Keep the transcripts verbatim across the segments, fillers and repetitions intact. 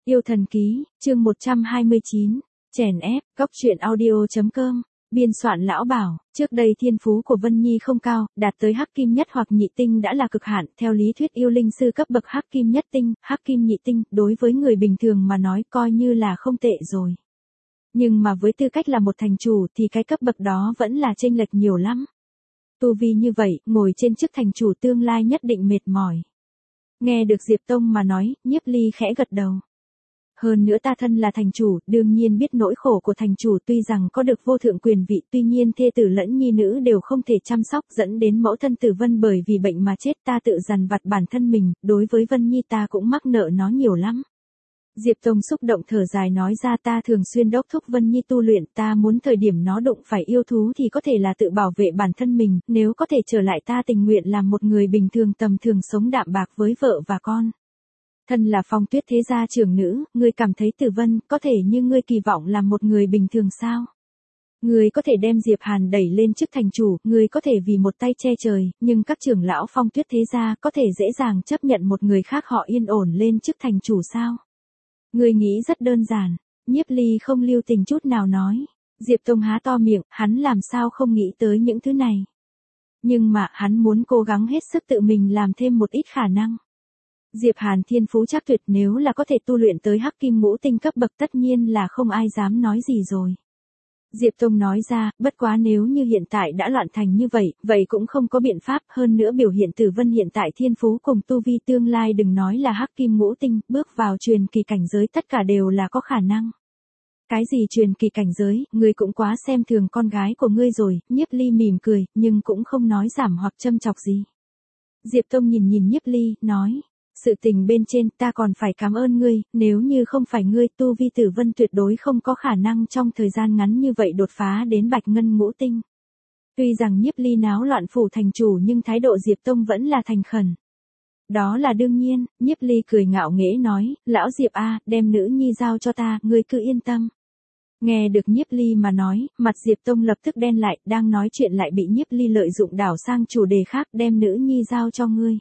Yêu thần ký, chương một trăm hai mươi chín, chèn ép, cóc truyện audio.com, biên soạn Lão Bảo, trước đây thiên phú của Vân Nhi không cao, đạt tới hắc kim nhất hoặc nhị tinh đã là cực hạn, theo lý thuyết yêu linh sư cấp bậc hắc kim nhất tinh, hắc kim nhị tinh, đối với người bình thường mà nói coi như là không tệ rồi. Nhưng mà với tư cách là một thành chủ thì cái cấp bậc đó vẫn là chênh lệch nhiều lắm. Tu vi như vậy, ngồi trên chức thành chủ tương lai nhất định mệt mỏi. Nghe được Diệp Tông mà nói, Nhiếp Ly khẽ gật đầu. Hơn nữa ta thân là thành chủ, đương nhiên biết nỗi khổ của thành chủ, tuy rằng có được vô thượng quyền vị, tuy nhiên thê tử lẫn nhi nữ đều không thể chăm sóc, dẫn đến mẫu thân Tử Vân bởi vì bệnh mà chết, ta tự dằn vặt bản thân mình, đối với Vân Nhi ta cũng mắc nợ nó nhiều lắm. Diệp Tông xúc động thở dài nói ra, ta thường xuyên đốc thúc Vân Nhi tu luyện, ta muốn thời điểm nó đụng phải yêu thú thì có thể là tự bảo vệ bản thân mình, nếu có thể trở lại ta tình nguyện làm một người bình thường tầm thường sống đạm bạc với vợ và con. Thân là Phong Tuyết thế gia trưởng nữ, ngươi cảm thấy Tử Vân có thể như ngươi kỳ vọng làm một người bình thường sao? Ngươi có thể đem Diệp Hàn đẩy lên chức thành chủ, ngươi có thể vì một tay che trời, nhưng các trưởng lão Phong Tuyết thế gia có thể dễ dàng chấp nhận một người khác họ yên ổn lên chức thành chủ sao? Ngươi nghĩ rất đơn giản, Nhiếp Ly không lưu tình chút nào nói. Diệp Tông há to miệng, hắn làm sao không nghĩ tới những thứ này. Nhưng mà hắn muốn cố gắng hết sức tự mình làm thêm một ít khả năng. Diệp Hàn thiên phú chắc tuyệt, nếu là có thể tu luyện tới hắc kim ngũ tinh cấp bậc tất nhiên là không ai dám nói gì rồi. Diệp Tông nói ra, bất quá nếu như hiện tại đã loạn thành như vậy, vậy cũng không có biện pháp, hơn nữa biểu hiện Tử Vân hiện tại thiên phú cùng tu vi tương lai đừng nói là hắc kim ngũ tinh, bước vào truyền kỳ cảnh giới tất cả đều là có khả năng. Cái gì truyền kỳ cảnh giới, ngươi cũng quá xem thường con gái của ngươi rồi. Nhiếp Ly mỉm cười, nhưng cũng không nói giảm hoặc châm chọc gì. Diệp Tông nhìn nhìn Nhiếp Ly, nói. Sự tình bên trên ta còn phải cảm ơn ngươi, nếu như không phải ngươi tu vi Tử Vân tuyệt đối không có khả năng trong thời gian ngắn như vậy đột phá đến bạch ngân ngũ tinh. Tuy rằng Nhiếp Ly náo loạn phủ thành chủ nhưng thái độ Diệp Tông vẫn là thành khẩn. Đó là đương nhiên, Nhiếp Ly cười ngạo nghễ nói, lão Diệp a, đem nữ nhi giao cho ta, ngươi cứ yên tâm. Nghe được Nhiếp Ly mà nói, mặt Diệp Tông lập tức đen lại, đang nói chuyện lại bị Nhiếp Ly lợi dụng đảo sang chủ đề khác, đem nữ nhi giao cho ngươi.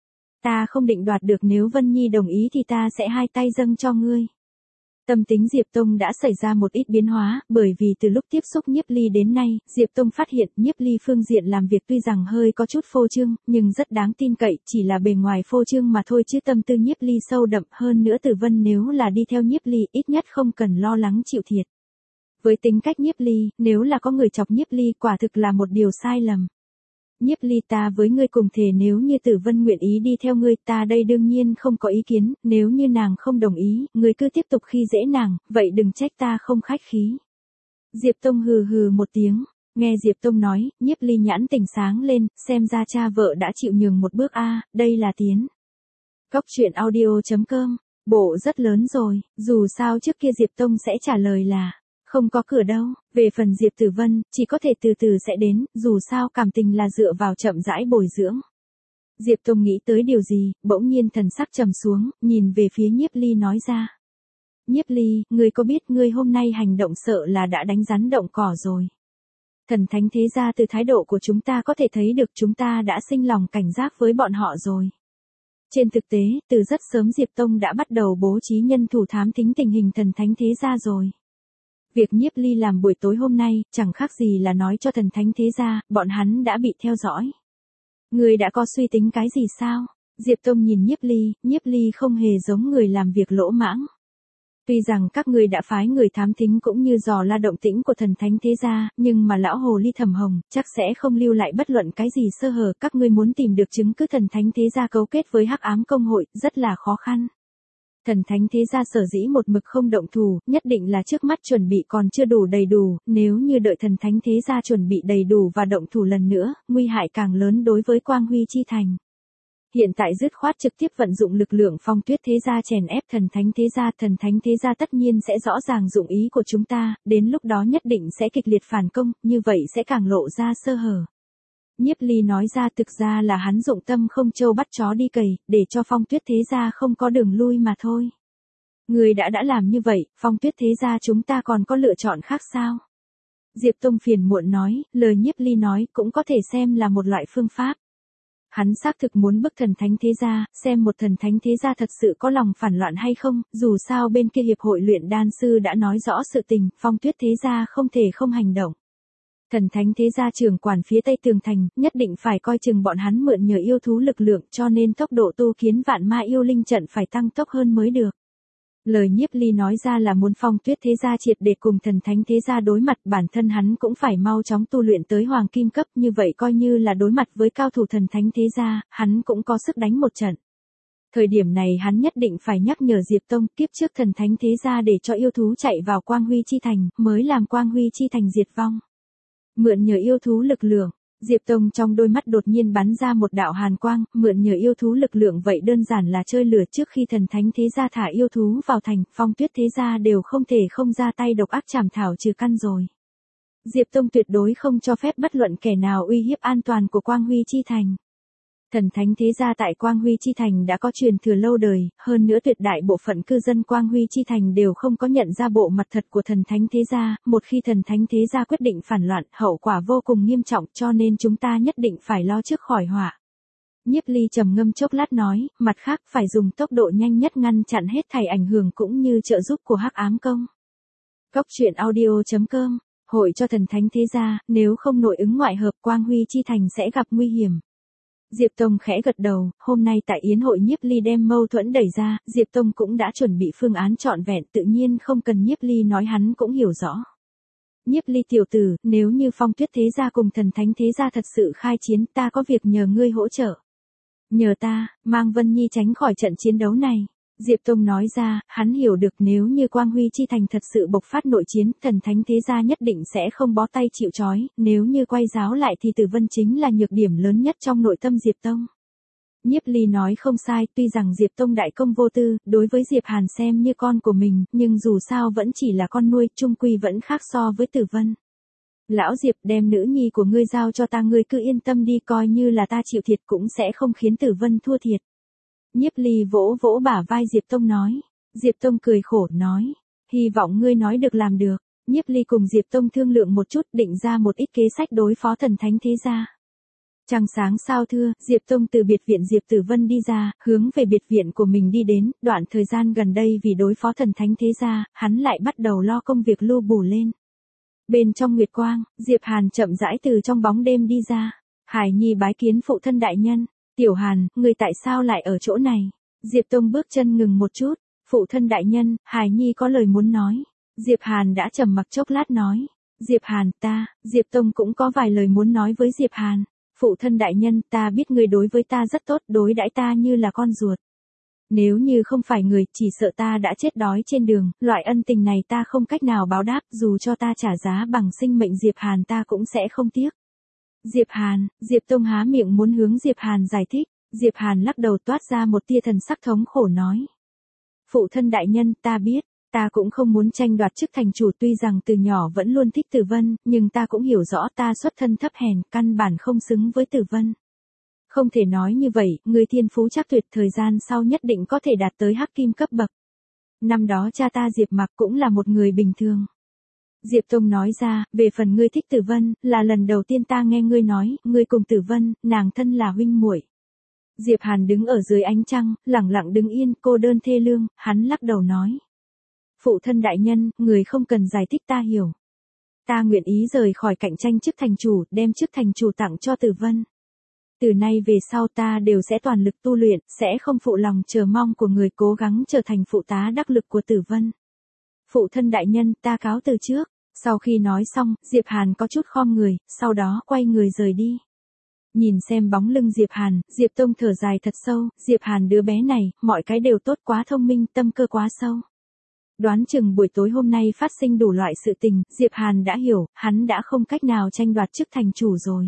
Ta không định đoạt được, nếu Vân Nhi đồng ý thì ta sẽ hai tay dâng cho ngươi. Tâm tính Diệp Tông đã xảy ra một ít biến hóa, bởi vì từ lúc tiếp xúc Nhiếp Ly đến nay, Diệp Tông phát hiện Nhiếp Ly phương diện làm việc tuy rằng hơi có chút phô trương, nhưng rất đáng tin cậy, chỉ là bề ngoài phô trương mà thôi chứ tâm tư Nhiếp Ly sâu đậm, hơn nữa Tử Vân nếu là đi theo Nhiếp Ly ít nhất không cần lo lắng chịu thiệt. Với tính cách Nhiếp Ly, nếu là có người chọc Nhiếp Ly quả thực là một điều sai lầm. Nhiếp Ly, ta với ngươi cùng thể, nếu như Tử Vân nguyện ý đi theo ngươi, ta đây đương nhiên không có ý kiến, nếu như nàng không đồng ý, ngươi cứ tiếp tục khi dễ nàng, vậy đừng trách ta không khách khí. Diệp Tông hừ hừ một tiếng, nghe Diệp Tông nói, Nhiếp Ly nhãn tỉnh sáng lên, xem ra cha vợ đã chịu nhường một bước a, đây là tiến. Cóc truyện audio.com, bộ rất lớn rồi, dù sao trước kia Diệp Tông sẽ trả lời là không có cửa đâu, về phần Diệp Tử Vân, chỉ có thể từ từ sẽ đến, dù sao cảm tình là dựa vào chậm rãi bồi dưỡng. Diệp Tông nghĩ tới điều gì, bỗng nhiên thần sắc trầm xuống, nhìn về phía Nhiếp Ly nói ra. Nhiếp Ly, ngươi có biết ngươi hôm nay hành động sợ là đã đánh rắn động cỏ rồi. Thần thánh thế gia từ thái độ của chúng ta có thể thấy được chúng ta đã sinh lòng cảnh giác với bọn họ rồi. Trên thực tế, từ rất sớm Diệp Tông đã bắt đầu bố trí nhân thủ thám thính tình hình thần thánh thế gia rồi. Việc Nhiếp Ly làm buổi tối hôm nay, chẳng khác gì là nói cho thần thánh thế gia, bọn hắn đã bị theo dõi. Người đã có suy tính cái gì sao? Diệp Tông nhìn Nhiếp Ly, Nhiếp Ly không hề giống người làm việc lỗ mãng. Tuy rằng các người đã phái người thám thính cũng như dò la động tĩnh của thần thánh thế gia, nhưng mà lão hồ ly Thẩm Hồng, chắc sẽ không lưu lại bất luận cái gì sơ hở, các ngươi muốn tìm được chứng cứ thần thánh thế gia cấu kết với hắc ám công hội, rất là khó khăn. Thần thánh thế gia sở dĩ một mực không động thủ, nhất định là trước mắt chuẩn bị còn chưa đủ đầy đủ, nếu như đợi thần thánh thế gia chuẩn bị đầy đủ và động thủ lần nữa, nguy hại càng lớn đối với Quang Huy chi thành. Hiện tại dứt khoát trực tiếp vận dụng lực lượng Phong Tuyết thế gia chèn ép thần thánh thế gia, thần thánh thế gia tất nhiên sẽ rõ ràng dụng ý của chúng ta, đến lúc đó nhất định sẽ kịch liệt phản công, như vậy sẽ càng lộ ra sơ hở. Nhiếp Ly nói ra, thực ra là hắn dụng tâm không trâu bắt chó đi cày, để cho Phong Tuyết thế gia không có đường lui mà thôi. Người đã đã làm như vậy, Phong Tuyết thế gia chúng ta còn có lựa chọn khác sao? Diệp Tông phiền muộn nói, lời Nhiếp Ly nói cũng có thể xem là một loại phương pháp. Hắn xác thực muốn bức thần thánh thế gia, xem một thần thánh thế gia thật sự có lòng phản loạn hay không, dù sao bên kia hiệp hội luyện đan sư đã nói rõ sự tình, Phong Tuyết thế gia không thể không hành động. Thần thánh thế gia trưởng quản phía tây tường thành, nhất định phải coi chừng bọn hắn mượn nhờ yêu thú lực lượng, cho nên tốc độ tu kiến vạn ma yêu linh trận phải tăng tốc hơn mới được. Lời Nhiếp Ly nói ra là muốn Phong Tuyết thế gia triệt để cùng thần thánh thế gia đối mặt, bản thân hắn cũng phải mau chóng tu luyện tới hoàng kim cấp, như vậy coi như là đối mặt với cao thủ thần thánh thế gia, hắn cũng có sức đánh một trận. Thời điểm này hắn nhất định phải nhắc nhở Diệp Tông, kiếp trước thần thánh thế gia để cho yêu thú chạy vào Quang Huy chi thành, mới làm Quang Huy chi thành diệt vong. Mượn nhờ yêu thú lực lượng, Diệp Tông trong đôi mắt đột nhiên bắn ra một đạo hàn quang, mượn nhờ yêu thú lực lượng vậy đơn giản là chơi lửa. Trước khi thần thánh thế gia thả yêu thú vào thành, Phong Tuyết thế gia đều không thể không ra tay độc ác chảm thảo trừ căn rồi. Diệp Tông tuyệt đối không cho phép bất luận kẻ nào uy hiếp an toàn của Quang Huy chi thành. Thần thánh thế gia tại Quang Huy chi thành đã có truyền thừa lâu đời, hơn nữa tuyệt đại bộ phận cư dân Quang Huy chi thành đều không có nhận ra bộ mặt thật của thần thánh thế gia, một khi thần thánh thế gia quyết định phản loạn, hậu quả vô cùng nghiêm trọng, cho nên chúng ta nhất định phải lo trước khỏi họa. Nhiếp Ly trầm ngâm chốc lát nói, mặt khác phải dùng tốc độ nhanh nhất ngăn chặn hết thảy ảnh hưởng cũng như trợ giúp của Hắc Ám Công. Góc truyện audio chấm com, hội cho thần thánh thế gia, nếu không nội ứng ngoại hợp Quang Huy chi thành sẽ gặp nguy hiểm. Diệp Tông khẽ gật đầu, hôm nay tại yến hội Nhiếp Ly đem mâu thuẫn đẩy ra, Diệp Tông cũng đã chuẩn bị phương án trọn vẹn, tự nhiên không cần Nhiếp Ly nói hắn cũng hiểu rõ. Nhiếp Ly tiểu tử, nếu như Phong Tuyết thế gia cùng thần thánh thế gia thật sự khai chiến, ta có việc nhờ ngươi hỗ trợ. Nhờ ta, mang Vân Nhi tránh khỏi trận chiến đấu này. Diệp Tông nói ra, hắn hiểu được nếu như Quang Huy chi thành thật sự bộc phát nội chiến, thần thánh thế gia nhất định sẽ không bó tay chịu trói, nếu như quay giáo lại thì Tử Vân chính là nhược điểm lớn nhất trong nội tâm Diệp Tông. Nhiếp Ly nói không sai, tuy rằng Diệp Tông đại công vô tư, đối với Diệp Hàn xem như con của mình, nhưng dù sao vẫn chỉ là con nuôi, chung quy vẫn khác so với Tử Vân. Lão Diệp, đem nữ nhi của ngươi giao cho ta, ngươi cứ yên tâm đi, coi như là ta chịu thiệt cũng sẽ không khiến Tử Vân thua thiệt. Nhiếp Ly vỗ vỗ bả vai Diệp Tông nói. Diệp Tông cười khổ nói, hy vọng ngươi nói được làm được. Nhiếp Ly cùng Diệp Tông thương lượng một chút, định ra một ít kế sách đối phó thần thánh thế gia. Trăng sáng sao thưa, Diệp Tông từ biệt viện Diệp Tử Vân đi ra, hướng về biệt viện của mình đi đến, đoạn thời gian gần đây vì đối phó thần thánh thế gia, hắn lại bắt đầu lo công việc lưu bù lên. Bên trong nguyệt quang, Diệp Hàn chậm rãi từ trong bóng đêm đi ra. Hải Nhi bái kiến phụ thân đại nhân. Tiểu Hàn, người tại sao lại ở chỗ này? Diệp Tông bước chân ngừng một chút. Phụ thân đại nhân, Hải Nhi có lời muốn nói. Diệp Hàn đã trầm mặc chốc lát nói. Diệp Hàn, ta, Diệp Tông cũng có vài lời muốn nói với Diệp Hàn. Phụ thân đại nhân, ta biết người đối với ta rất tốt, đối đãi ta như là con ruột. Nếu như không phải người, chỉ sợ ta đã chết đói trên đường, loại ân tình này ta không cách nào báo đáp, dù cho ta trả giá bằng sinh mệnh Diệp Hàn ta cũng sẽ không tiếc. Diệp Hàn, Diệp Tông há miệng muốn hướng Diệp Hàn giải thích, Diệp Hàn lắc đầu toát ra một tia thần sắc thống khổ nói. Phụ thân đại nhân, ta biết, ta cũng không muốn tranh đoạt chức thành chủ, tuy rằng từ nhỏ vẫn luôn thích Tử Vân, nhưng ta cũng hiểu rõ ta xuất thân thấp hèn, căn bản không xứng với Tử Vân. Không thể nói như vậy, người thiên phú chắc tuyệt, thời gian sau nhất định có thể đạt tới hắc kim cấp bậc. Năm đó cha ta Diệp Mặc cũng là một người bình thường. Diệp Tông nói ra, về phần ngươi thích Tử Vân, là lần đầu tiên ta nghe ngươi nói, ngươi cùng Tử Vân, nàng thân là huynh muội. Diệp Hàn đứng ở dưới ánh trăng, lặng lặng đứng yên, cô đơn thê lương, hắn lắc đầu nói. Phụ thân đại nhân, người không cần giải thích, ta hiểu. Ta nguyện ý rời khỏi cạnh tranh chức thành chủ, đem chức thành chủ tặng cho Tử Vân. Từ nay về sau ta đều sẽ toàn lực tu luyện, sẽ không phụ lòng chờ mong của người, cố gắng trở thành phụ tá đắc lực của Tử Vân. Phụ thân đại nhân, ta cáo từ trước. Sau khi nói xong, Diệp Hàn có chút khom người, sau đó quay người rời đi. Nhìn xem bóng lưng Diệp Hàn, Diệp Tông thở dài thật sâu, Diệp Hàn đứa bé này, mọi cái đều tốt, quá thông minh, tâm cơ quá sâu. Đoán chừng buổi tối hôm nay phát sinh đủ loại sự tình, Diệp Hàn đã hiểu, hắn đã không cách nào tranh đoạt chức thành chủ rồi.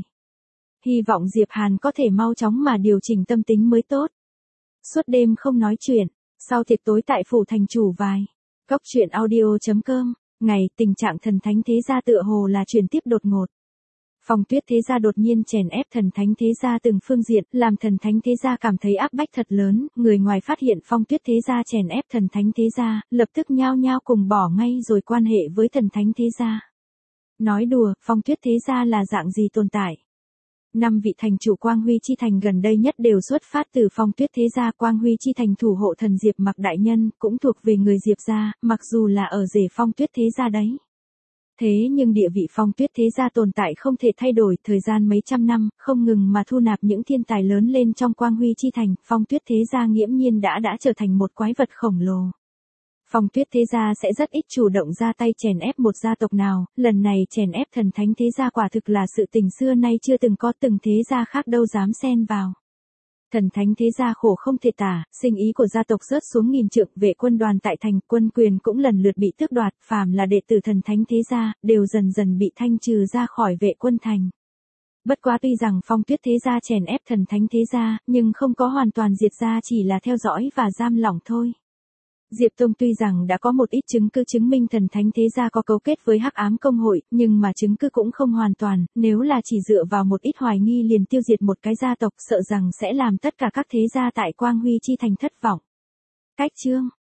Hy vọng Diệp Hàn có thể mau chóng mà điều chỉnh tâm tính mới tốt. Suốt đêm không nói chuyện, sau tiệc tối tại phủ thành chủ vài. Góc truyện audio chấm com, ngày tình trạng thần thánh thế gia tựa hồ là chuyển tiếp đột ngột. Phong Tuyết thế gia đột nhiên chèn ép thần thánh thế gia từng phương diện, làm thần thánh thế gia cảm thấy áp bách thật lớn, người ngoài phát hiện Phong Tuyết thế gia chèn ép thần thánh thế gia, lập tức nhao nhao cùng bỏ ngay rồi quan hệ với thần thánh thế gia. Nói đùa, Phong Tuyết thế gia là dạng gì tồn tại? Năm vị thành chủ Quang Huy chi thành gần đây nhất đều xuất phát từ Phong Tuyết thế gia. Quang Huy chi thành thủ hộ thần Diệp Mặc đại nhân, cũng thuộc về người Diệp gia, mặc dù là ở rể Phong Tuyết thế gia đấy. Thế nhưng địa vị Phong Tuyết thế gia tồn tại không thể thay đổi, thời gian mấy trăm năm, không ngừng mà thu nạp những thiên tài lớn lên trong Quang Huy chi thành, Phong Tuyết thế gia nghiễm nhiên đã đã trở thành một quái vật khổng lồ. Phong Tuyết thế gia sẽ rất ít chủ động ra tay chèn ép một gia tộc nào, lần này chèn ép Thần Thánh thế gia quả thực là sự tình xưa nay chưa từng có, từng thế gia khác đâu dám xen vào. Thần Thánh thế gia khổ không thể tả, sinh ý của gia tộc rớt xuống nghìn trượng, vệ quân đoàn tại thành, quân quyền cũng lần lượt bị tước đoạt, phàm là đệ tử Thần Thánh thế gia, đều dần dần bị thanh trừ ra khỏi vệ quân thành. Bất quá tuy rằng Phong Tuyết thế gia chèn ép Thần Thánh thế gia, nhưng không có hoàn toàn diệt gia, chỉ là theo dõi và giam lỏng thôi. Diệp Tông tuy rằng đã có một ít chứng cứ chứng minh Thần Thánh thế gia có cấu kết với Hắc Ám công hội, nhưng mà chứng cứ cũng không hoàn toàn, nếu là chỉ dựa vào một ít hoài nghi liền tiêu diệt một cái gia tộc, sợ rằng sẽ làm tất cả các thế gia tại Quang Huy chi thành thất vọng. Cách chương